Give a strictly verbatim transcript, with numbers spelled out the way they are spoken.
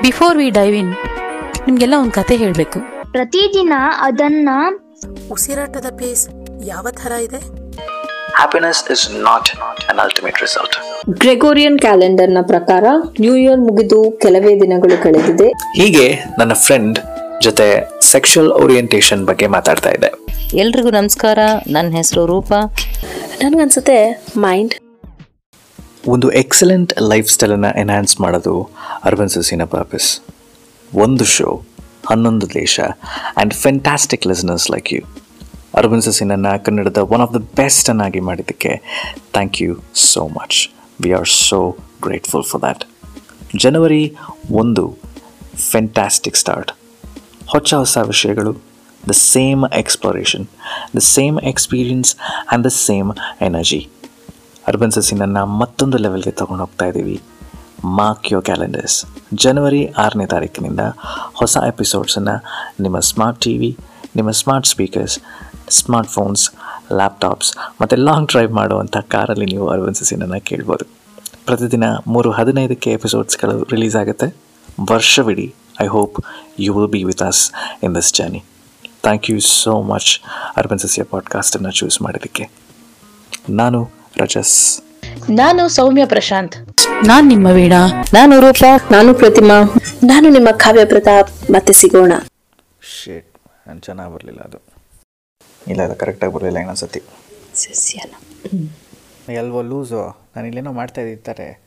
Before we dive ಇನ್, ನಿಮ್ಗೆಲ್ಲ ಒಂದು ಕತೆ ಹೇಳಬೇಕು. ಪ್ರತಿದಿನ ಅದನ್ನ ಉಸಿರಾಟದ ಪೇಸ್ ಯಾವ ಥರ ಇದೆ? Happiness is not an ultimate result. Gregorian ಕ್ಯಾಲೆಂಡರ್ನ ಪ್ರಕಾರ ನ್ಯೂ ಇಯರ್ ಮುಗಿದು ಕೆಲವೇ ದಿನಗಳು ಕಳೆದಿದೆ. ಹೀಗೆ ನನ್ನ ಫ್ರೆಂಡ್ ಜೊತೆ ಸೆಕ್ಷುವಲ್ ಓರಿಯಂಟೇಷನ್ ಬಗ್ಗೆ ಮಾತಾಡ್ತಾ ಇದ್ದೆ. ಎಲ್ರಿಗೂ ನಮಸ್ಕಾರ, ನನ್ನ ಹೆಸರು ರೂಪಾ. ನನಗನ್ಸುತ್ತೆ ಮೈಂಡ್ ಒಂದು ಎಕ್ಸಲೆಂಟ್ ಲೈಫ್ ಸ್ಟೈಲನ್ನು ಎನ್ಹ್ಯಾನ್ಸ್ ಮಾಡೋದು ಅರ್ಬನ್ ಸಸಿನ ಪರ್ಪಸ್. ಒಂದು ಶೋ, ಹನ್ನೊಂದು ದೇಶ and fantastic listeners like you. Urban ಸಸಿನನ್ನು ಕನ್ನಡದ ಒನ್ ಆಫ್ ದ ಬೆಸ್ಟ್ ಅನ್ನಾಗಿ ಮಾಡಿದ್ದಕ್ಕೆ thank you so much. We are so grateful for that. ಜನವರಿ ಒಂದು, ಫೆಂಟಾಸ್ಟಿಕ್ ಸ್ಟಾರ್ಟ್. ಹೊಸ ಹೊಸ ವಿಷಯಗಳು, the same exploration, the same experience and the same energy. Urban ಸಸಿನನ್ನು ಮತ್ತೊಂದು ಲೆವೆಲ್ಗೆ ತೊಗೊಂಡು ಹೋಗ್ತಾ ಇದ್ದೀವಿ. Mark your calendars. ಜನವರಿ ಆರನೇ ತಾರೀಕಿನಿಂದ ಹೊಸ ಎಪಿಸೋಡ್ಸನ್ನು ನಿಮ್ಮ ಸ್ಮಾರ್ಟ್ ಟಿ ವಿ, ನಿಮ್ಮ smart speakers, smartphones, laptops ಮತ್ತು ಲಾಂಗ್ ಡ್ರೈವ್ ಮಾಡುವಂಥ ಕಾರಲ್ಲಿ ನೀವು ಅರ್ಬನ್ ಸಸಿನನ್ನು ಕೇಳ್ಬೋದು. ಪ್ರತಿದಿನ ಮೂರು ಹದಿನೈದಕ್ಕೆ ಎಪಿಸೋಡ್ಸ್ಗಳು ರಿಲೀಸ್ ಆಗುತ್ತೆ ವರ್ಷವಿಡೀ. I hope you will be with us in this journey. Thank you so much urban ಸಸಿಯ ಪಾಡ್ಕಾಸ್ಟನ್ನು ಚೂಸ್ ಮಾಡೋದಕ್ಕೆ. ನಾನು ರಜಸ್. ನಾನು ಸೌಮ್ಯ ಪ್ರಶಾಂತ್. ನಾನು ನಿಮ್ಮ ವೀಣಾ. ನಾನು ರೂಪಾ. ನಾನು ಪ್ರತಿಮಾ. ನಾನು ನಿಮ್ಮ ಕಾವ್ಯ ಪ್ರತಾಪ್. ಮತ್ತೆ ಸಿಗೋಣ. ಶೇಟ್ ನಾನು ಚೆನ್ನಾಗಿ ಬರಲಿಲ್ಲ ಅದು. ಇಲ್ಲ ಇಲ್ಲ ಕರೆಕ್ಟಾಗಿ ಬರಲಿಲ್ಲ ಇನ್ನೊಂದು ಸತಿ. ಸಸ್ಯನ ಎಲ್ವೋ ಲೂಸು. ನಾನು ಇಲ್ಲೇನೋ ಮಾಡ್ತಾ ಇದ್ದಾರೆ.